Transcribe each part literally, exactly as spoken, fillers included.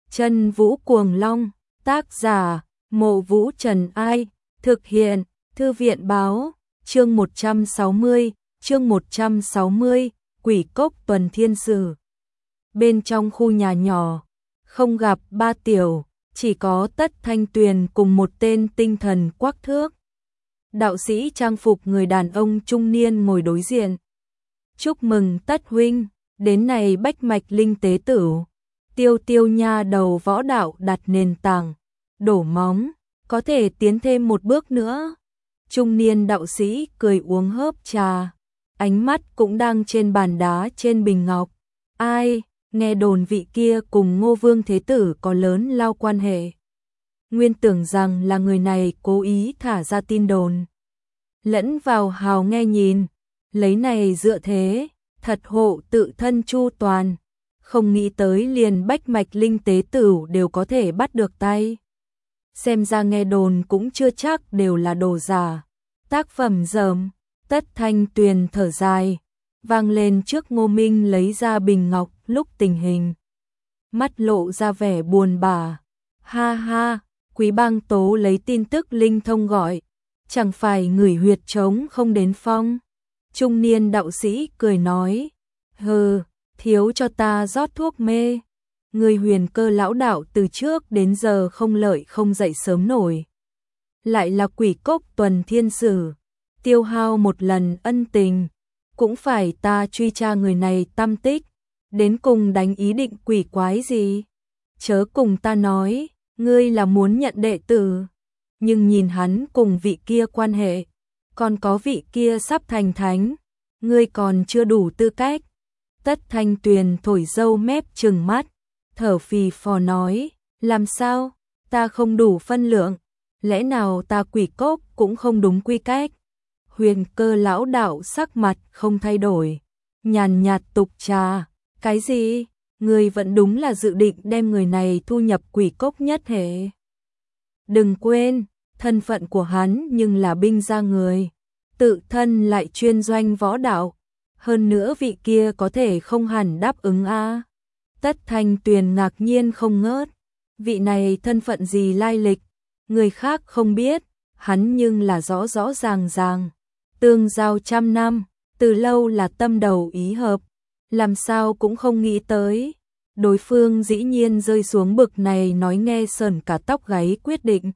Chân Vũ Cuồng Long, tác giả, Mộ Vũ Trần Ai, thực hiện, Thư viện Báo, chương một trăm sáu mươi, chương một trăm sáu mươi, Quỷ Cốc Tuần Thiên Sử. Bên trong khu nhà nhỏ, không gặp ba tiểu, chỉ có Tất Thanh Tuyền cùng một tên tinh thần quắc thước. Đạo sĩ trang phục người đàn ông trung niên ngồi đối diện. Chúc mừng Tất huynh, đến này bách mạch linh tế tử. Tiêu tiêu nha đầu võ đạo đặt nền tảng, đổ móng, có thể tiến thêm một bước nữa. Trung niên đạo sĩ cười uống hớp trà, ánh mắt cũng đang trên bàn đá trên bình ngọc. Ai, nghe đồn vị kia cùng Ngô Vương Thế Tử có lớn lao quan hệ. Nguyên tưởng rằng là người này cố ý thả ra tin đồn. Lẫn vào hào nghe nhìn, lấy này dựa thế, thật hộ tự thân chu toàn. Không nghĩ tới liền bách mạch linh tế tử đều có thể bắt được tay. Xem ra nghe đồn cũng chưa chắc đều là đồ giả. Tác phẩm dởm, Tất Thanh Tuyền thở dài, vang lên trước Ngô Minh lấy ra bình ngọc lúc tình hình. Mắt lộ ra vẻ buồn bã. Ha ha, Quý Bang Tố lấy tin tức linh thông gọi, chẳng phải người huyệt trống không đến phong. Trung niên đạo sĩ cười nói, hừ, thiếu cho ta rót thuốc mê. Người Huyền Cơ lão đạo từ trước đến giờ không lợi không dậy sớm nổi. Lại là Quỷ Cốc Tuần Thiên Sử, tiêu hao một lần ân tình, cũng phải ta truy tra người này tâm tích, đến cùng đánh ý định quỷ quái gì. Chớ cùng ta nói, ngươi là muốn nhận đệ tử, nhưng nhìn hắn cùng vị kia quan hệ, còn có vị kia sắp thành thánh, ngươi còn chưa đủ tư cách. Tất Thanh Tuyền thổi râu mép trừng mắt, thở phì phò nói, làm sao, ta không đủ phân lượng, lẽ nào ta Quỷ Cốc cũng không đúng quy cách. Huyền Cơ lão đạo sắc mặt không thay đổi, nhàn nhạt tục trà, cái gì, người vẫn đúng là dự định đem người này thu nhập Quỷ Cốc nhất hệ. Đừng quên, thân phận của hắn nhưng là binh gia người, tự thân lại chuyên doanh võ đạo, hơn nữa vị kia có thể không hẳn đáp ứng a. Tất Thanh Tuyền ngạc nhiên không ngớt, vị này thân phận gì lai lịch, người khác không biết, hắn nhưng là rõ rõ ràng ràng. Tương giao trăm năm, từ lâu là tâm đầu ý hợp, làm sao cũng không nghĩ tới. Đối phương dĩ nhiên rơi xuống bực này nói nghe sởn cả tóc gáy quyết định.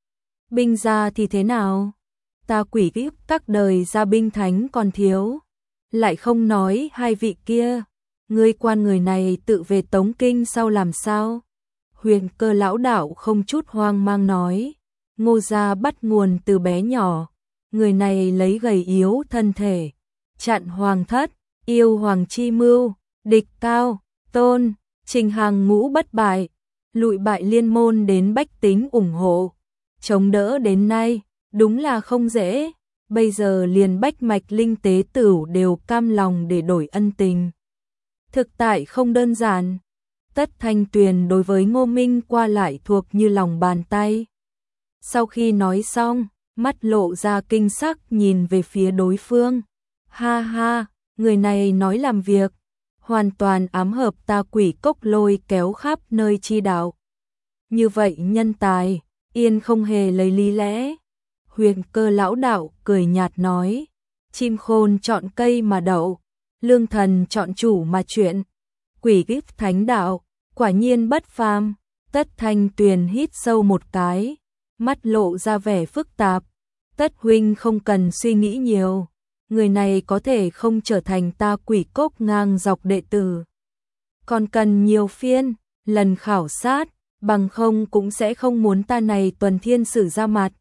Binh gia thì thế nào? Ta Quỷ Kiếp các đời gia binh thánh còn thiếu. Lại không nói hai vị kia, ngươi quan người này tự về Tống Kinh sau làm sao? Huyền Cơ lão đạo không chút hoang mang nói, Ngô gia bắt nguồn từ bé nhỏ, người này lấy gầy yếu thân thể, chặn hoàng thất, yêu hoàng chi mưu, địch cao, tôn, trình hàng ngũ bất bại, lụi bại liên môn đến bách tính ủng hộ, chống đỡ đến nay, đúng là không dễ. Bây giờ liền bách mạch linh tế tử đều cam lòng để đổi ân tình. Thực tại không đơn giản. Tất Thanh Tuyền đối với Ngô Minh qua lại thuộc như lòng bàn tay. Sau khi nói xong, mắt lộ ra kinh sắc nhìn về phía đối phương. Ha ha, người này nói làm việc, hoàn toàn ám hợp ta Quỷ Cốc lôi kéo khắp nơi chi đạo. Như vậy nhân tài, yên không hề lấy lý lẽ. Huyền Cơ lão đạo cười nhạt nói, chim khôn chọn cây mà đậu, lương thần chọn chủ mà chuyện. Quỷ Kiếp thánh đạo, quả nhiên bất phàm. Tất Thanh Tuyền hít sâu một cái, mắt lộ ra vẻ phức tạp. Tất huynh không cần suy nghĩ nhiều, người này có thể không trở thành ta Quỷ Cốc ngang dọc đệ tử. Còn cần nhiều phiên, lần khảo sát, bằng không cũng sẽ không muốn ta này Tuần Thiên Sử ra mặt.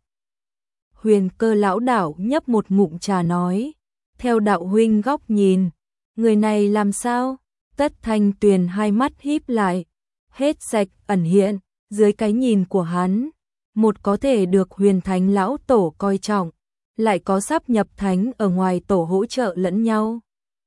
Huyền Cơ lão đạo nhấp một ngụm trà nói, theo đạo huynh góc nhìn, người này làm sao? Tất Thanh Tuyền hai mắt híp lại, hết sạch ẩn hiện, dưới cái nhìn của hắn, một có thể được Huyền Thánh lão tổ coi trọng, lại có sắp nhập thánh ở ngoài tổ hỗ trợ lẫn nhau.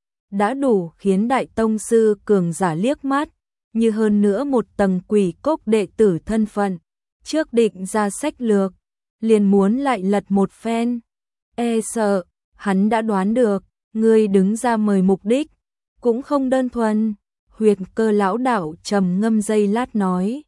Đã đủ khiến đại tông sư cường giả liếc mắt, như hơn nữa một tầng Quỷ Cốc đệ tử thân phận, trước định ra sách lược, liền muốn lại lật một phen. E sợ, hắn đã đoán được, ngươi đứng ra mời mục đích, cũng không đơn thuần. Huyền Cơ lão đạo trầm ngâm giây lát nói,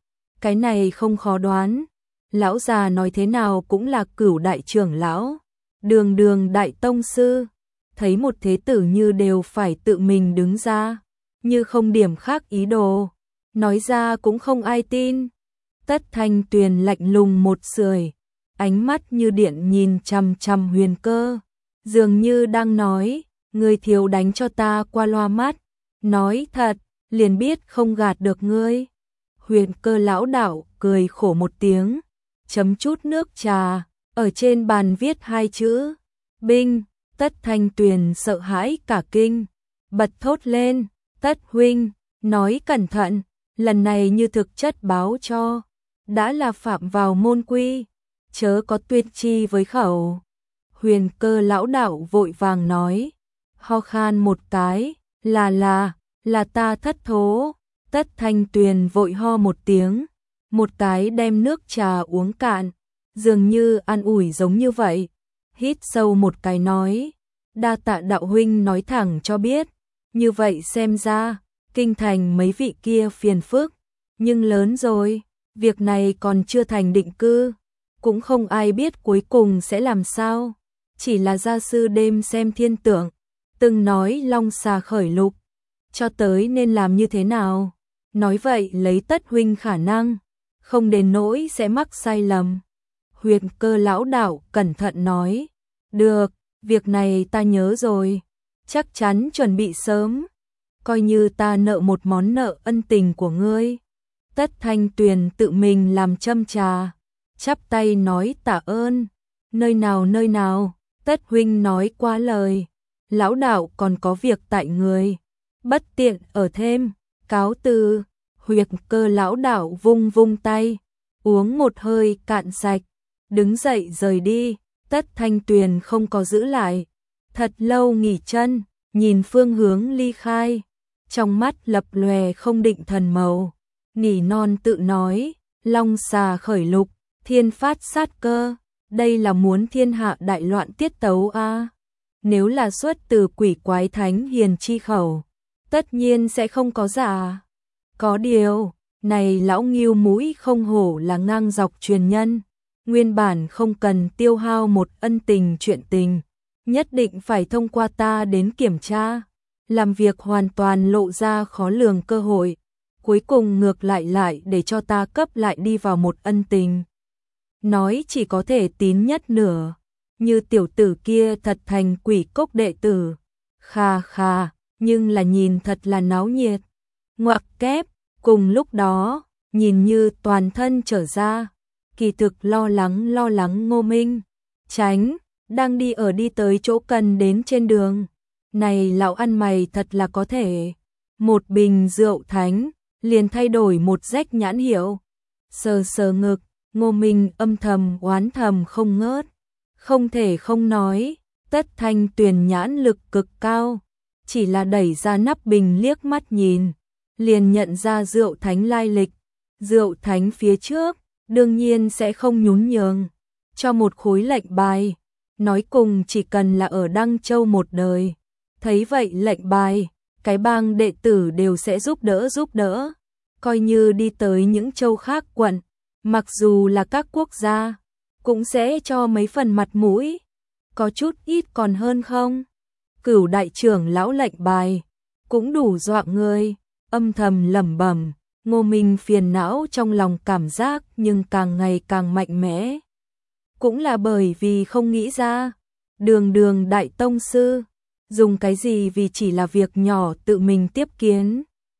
Cái này không khó đoán, lão già nói thế nào cũng là Cửu đại trưởng lão, Đường Đường đại tông sư, thấy một thế tử như đều phải tự mình đứng ra, như không điểm khác ý đồ, nói ra cũng không ai tin. Tất Thanh Tuyền lạnh lùng một sưởi, ánh mắt như điện nhìn chằm chằm Huyền Cơ, dường như đang nói, ngươi thiếu đánh cho ta qua loa mắt, nói thật, liền biết không gạt được ngươi. Huyền Cơ lão đạo cười khổ một tiếng, chấm chút nước trà, ở trên bàn viết hai chữ, binh. Tất Thanh Tuyền sợ hãi cả kinh, bật thốt lên, Tất huynh, nói cẩn thận, lần này như thực chất báo cho, đã là phạm vào môn quy, chớ có tuyên chi với khẩu. Huyền Cơ lão đạo vội vàng nói, ho khan một cái, là là, là ta thất thố. Tất Thanh Tuyền vội ho một tiếng, một cái đem nước trà uống cạn, dường như an ủi giống như vậy, hít sâu một cái nói, đa tạ đạo huynh nói thẳng cho biết, như vậy xem ra, kinh thành mấy vị kia phiền phức, nhưng lớn rồi, việc này còn chưa thành định cư, cũng không ai biết cuối cùng sẽ làm sao, chỉ là gia sư đêm xem thiên tượng, từng nói long xà khởi lục, cho tới nên làm như thế nào, nói vậy lấy Tất huynh khả năng, không đến nỗi sẽ mắc sai lầm. Huyền Cơ lão đạo cẩn thận nói, được, việc này ta nhớ rồi, chắc chắn chuẩn bị sớm, coi như ta nợ một món nợ ân tình của ngươi. Tất Thanh Tuyền tự mình làm châm trà, chắp tay nói tạ ơn, nơi nào nơi nào, Tất huynh nói quá lời, lão đạo còn có việc tại người, bất tiện ở thêm, cáo từ. Huyền Cơ lão đạo vung vung tay, uống một hơi cạn sạch, đứng dậy rời đi. Tất Thanh Tuyền không có giữ lại, thật lâu nghỉ chân, nhìn phương hướng ly khai, trong mắt lập lòe không định thần màu, nỉ non tự nói, long xà khởi lục, thiên phát sát cơ, đây là muốn thiên hạ đại loạn tiết tấu a. À? Nếu là xuất từ quỷ quái thánh hiền chi khẩu, tất nhiên sẽ không có giả. Có điều, này lão Ngưu mũi không hổ là ngang dọc truyền nhân, nguyên bản không cần tiêu hao một ân tình chuyện tình, nhất định phải thông qua ta đến kiểm tra, làm việc hoàn toàn lộ ra khó lường cơ hội, cuối cùng ngược lại lại để cho ta cấp lại đi vào một ân tình. Nói chỉ có thể tín nhất nửa, như tiểu tử kia thật thành quỷ cốc đệ tử, kha kha, nhưng là nhìn thật là náo nhiệt, ngoặc kép, cùng lúc đó, nhìn như toàn thân trở ra, kỳ thực lo lắng lo lắng Ngô Minh, tránh, đang đi ở đi tới chỗ cần đến trên đường, này lão ăn mày thật là có thể, một bình rượu thánh, liền thay đổi một rách nhãn hiệu, sờ sờ ngực, Ngô Minh âm thầm oán thầm không ngớt, không thể không nói, Tất Thanh Tuyền nhãn lực cực cao, chỉ là đẩy ra nắp bình liếc mắt nhìn, liền nhận ra rượu thánh lai lịch, rượu thánh phía trước, đương nhiên sẽ không nhún nhường, cho một khối lệnh bài, nói cùng chỉ cần là ở Đăng Châu một đời, thấy vậy lệnh bài, cái bang đệ tử đều sẽ giúp đỡ giúp đỡ, coi như đi tới những châu khác quận, mặc dù là các quốc gia, cũng sẽ cho mấy phần mặt mũi, có chút ít còn hơn không? Cửu đại trưởng lão lệnh bài, cũng đủ dọa người, âm thầm lẩm bẩm, Ngô Minh phiền não trong lòng cảm giác nhưng càng ngày càng mạnh mẽ. Cũng là bởi vì không nghĩ ra, Đường Đường đại tông sư, dùng cái gì vì chỉ là việc nhỏ tự mình tiếp kiến.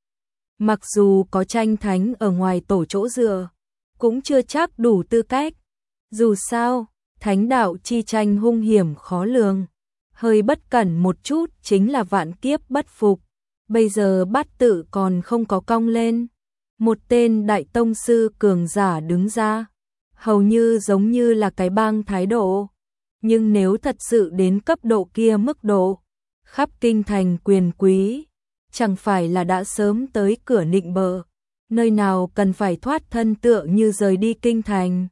Mặc dù có tranh thánh ở ngoài tổ chỗ dựa, cũng chưa chắc đủ tư cách. Dù sao, thánh đạo chi tranh hung hiểm khó lường, hơi bất cẩn một chút chính là vạn kiếp bất phục. Bây giờ bát tự còn không có cong lên, một tên đại tông sư cường giả đứng ra, hầu như giống như là cái bang thái độ. Nhưng nếu thật sự đến cấp độ kia mức độ, khắp kinh thành quyền quý, chẳng phải là đã sớm tới cửa nịnh bợ, nơi nào cần phải thoát thân tựa như rời đi kinh thành.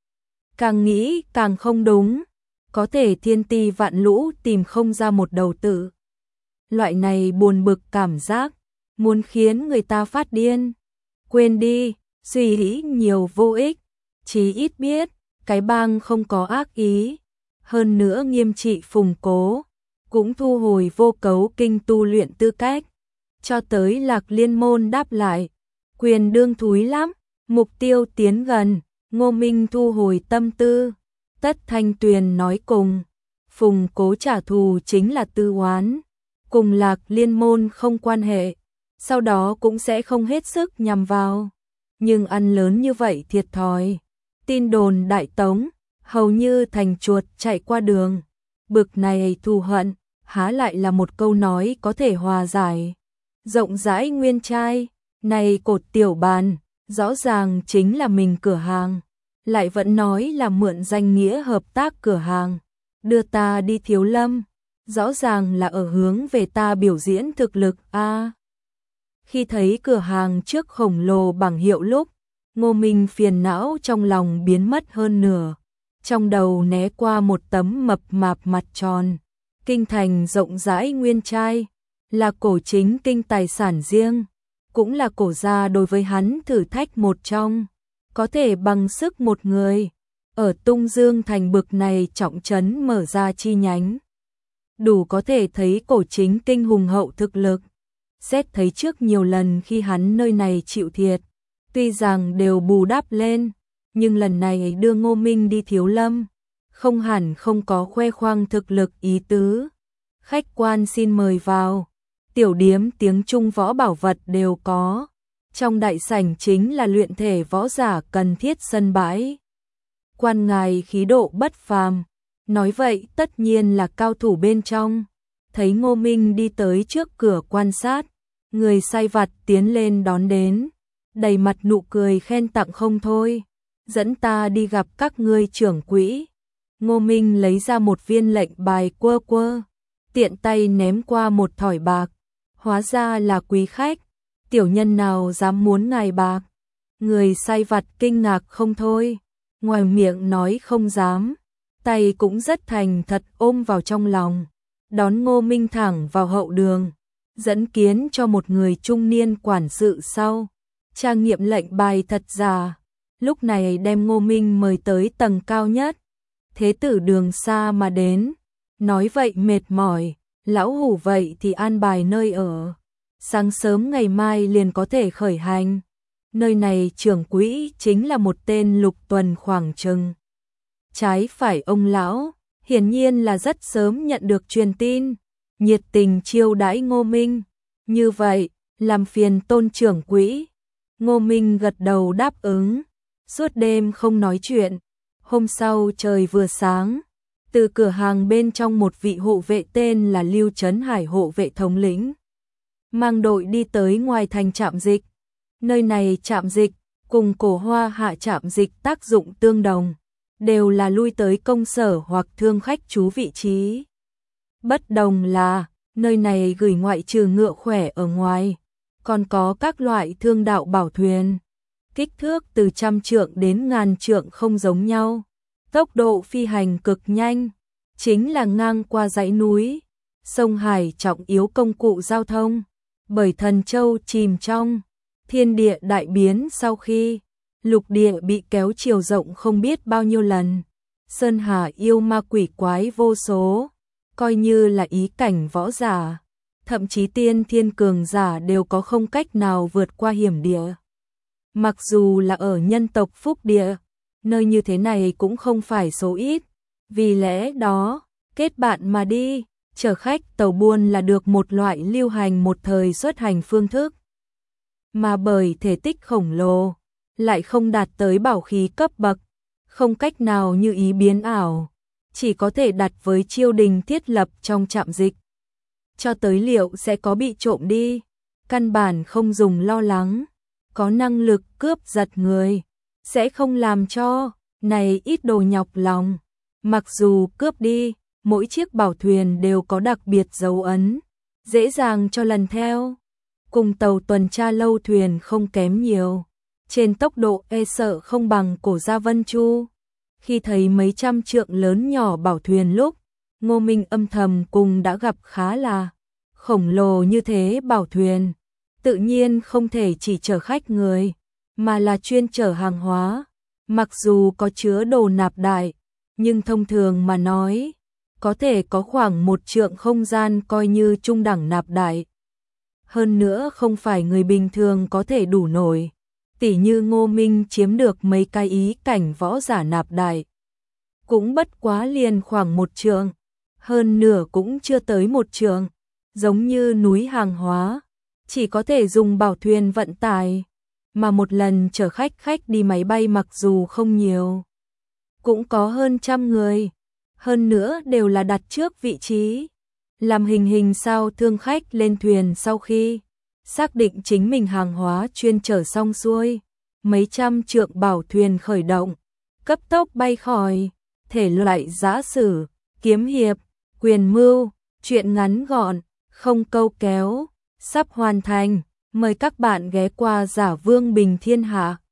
Càng nghĩ càng không đúng, có thể thiên ti vạn lũ tìm không ra một đầu tử. Loại này buồn bực cảm giác, muốn khiến người ta phát điên. Quên đi, suy nghĩ nhiều vô ích, chí ít biết, cái bang không có ác ý, hơn nữa nghiêm trị Phùng Cố, cũng thu hồi Vô Cấu Kinh tu luyện tư cách, cho tới Lạc Liên Môn đáp lại, quyền đương thúi lắm, mục tiêu tiến gần, Ngô Minh thu hồi tâm tư, Tất Thanh Tuyền nói cùng, Phùng Cố trả thù chính là tư oán, cùng Lạc Liên Môn không quan hệ, sau đó cũng sẽ không hết sức nhằm vào, nhưng ăn lớn như vậy thiệt thòi, tin đồn đại tống, hầu như thành chuột chạy qua đường, bực này thù hận, há lại là một câu nói có thể hòa giải. Rộng rãi nguyên trai, này cột tiểu bàn, rõ ràng chính là mình cửa hàng, lại vẫn nói là mượn danh nghĩa hợp tác cửa hàng, đưa ta đi Thiếu Lâm, rõ ràng là ở hướng về ta biểu diễn thực lực a. À, khi thấy cửa hàng trước khổng lồ bảng hiệu lúc, Ngô Minh phiền não trong lòng biến mất hơn nửa, trong đầu né qua một tấm mập mạp mặt tròn, kinh thành rộng rãi nguyên trai, là cổ chính kinh tài sản riêng, cũng là cổ gia đối với hắn thử thách một trong, có thể bằng sức một người, ở Tung Dương thành bực này trọng trấn mở ra chi nhánh. Đủ có thể thấy cổ chính kinh hùng hậu thực lực, xét thấy trước nhiều lần khi hắn nơi này chịu thiệt, tuy rằng đều bù đắp lên, nhưng lần này đưa Ngô Minh đi Thiếu Lâm, không hẳn không có khoe khoang thực lực ý tứ. Khách quan xin mời vào, tiểu điếm tiếng Trung võ bảo vật đều có, trong đại sảnh chính là luyện thể võ giả cần thiết sân bãi. Quan ngài khí độ bất phàm, nói vậy tất nhiên là cao thủ bên trong, thấy Ngô Minh đi tới trước cửa quan sát, người sai vặt tiến lên đón đến, đầy mặt nụ cười khen tặng không thôi, dẫn ta đi gặp các ngươi trưởng quỹ. Ngô Minh lấy ra một viên lệnh bài quơ quơ, tiện tay ném qua một thỏi bạc, hóa ra là quý khách, tiểu nhân nào dám muốn ngài bạc. Người sai vặt kinh ngạc không thôi, ngoài miệng nói không dám, tay cũng rất thành thật ôm vào trong lòng, đón Ngô Minh thẳng vào hậu đường, dẫn kiến cho một người trung niên quản sự sau, tra nghiệm lệnh bài thật giả, lúc này đem Ngô Minh mời tới tầng cao nhất, thế tử đường xa mà đến, nói vậy mệt mỏi, lão hủ vậy thì an bài nơi ở, sáng sớm ngày mai liền có thể khởi hành, nơi này trưởng quỹ chính là một tên Lục Tuần khoảng chừng. Trái phải ông lão, hiển nhiên là rất sớm nhận được truyền tin, nhiệt tình chiêu đãi Ngô Minh, như vậy, làm phiền tôn trưởng quỹ. Ngô Minh gật đầu đáp ứng, suốt đêm không nói chuyện, hôm sau trời vừa sáng, từ cửa hàng bên trong một vị hộ vệ tên là Lưu Trấn Hải hộ vệ thống lĩnh, mang đội đi tới ngoài thành trạm dịch, nơi này trạm dịch, cùng Cổ Hoa Hạ trạm dịch tác dụng tương đồng, đều là lui tới công sở hoặc thương khách trú vị trí. Bất đồng là, nơi này gửi ngoại trừ ngựa khỏe ở ngoài, còn có các loại thương đạo bảo thuyền, kích thước từ trăm trượng đến ngàn trượng không giống nhau, tốc độ phi hành cực nhanh, chính là ngang qua dãy núi, sông hải trọng yếu công cụ giao thông, bởi Thần Châu chìm trong thiên địa đại biến sau khi lục địa bị kéo chiều rộng không biết bao nhiêu lần, sơn hà yêu ma quỷ quái vô số, coi như là ý cảnh võ giả, thậm chí tiên thiên cường giả đều có không cách nào vượt qua hiểm địa. Mặc dù là ở nhân tộc phúc địa, nơi như thế này cũng không phải số ít, vì lẽ đó, kết bạn mà đi, chở khách tàu buôn là được một loại lưu hành một thời xuất hành phương thức. Mà bởi thể tích khổng lồ, lại không đạt tới bảo khí cấp bậc, không cách nào như ý biến ảo, chỉ có thể đặt với chiêu đình thiết lập trong trạm dịch. Cho tới liệu sẽ có bị trộm đi, căn bản không dùng lo lắng, có năng lực cướp giật người, sẽ không làm cho, này ít đồ nhọc lòng. Mặc dù cướp đi, mỗi chiếc bảo thuyền đều có đặc biệt dấu ấn, dễ dàng cho lần theo, cùng tàu tuần tra lâu thuyền không kém nhiều. Trên tốc độ e sợ không bằng Cổ Gia Vân Chu. Khi thấy mấy trăm trượng lớn nhỏ bảo thuyền lúc, Ngô Minh âm thầm cùng đã gặp khá là khổng lồ như thế bảo thuyền, tự nhiên không thể chỉ chở khách người, mà là chuyên chở hàng hóa. Mặc dù có chứa đồ nạp đại, nhưng thông thường mà nói, có thể có khoảng một trượng không gian coi như trung đẳng nạp đại. Hơn nữa không phải người bình thường có thể đủ nổi. Tỉ như Ngô Minh chiếm được mấy cái ý cảnh võ giả nạp đại. Cũng bất quá liền khoảng một trượng, hơn nửa cũng chưa tới một trượng, giống như núi hàng hóa, chỉ có thể dùng bảo thuyền vận tải, mà một lần chở khách khách đi máy bay mặc dù không nhiều, cũng có hơn trăm người, hơn nữa đều là đặt trước vị trí, làm hình hình sao thương khách lên thuyền sau khi xác định chính mình hàng hóa chuyên chở xong xuôi, mấy trăm trượng bảo thuyền khởi động, cấp tốc bay khỏi. Thể loại giã sử, kiếm hiệp, quyền mưu, truyện ngắn gọn, không câu kéo, sắp hoàn thành, mời các bạn ghé qua Giả Vương Bình Thiên Hạ.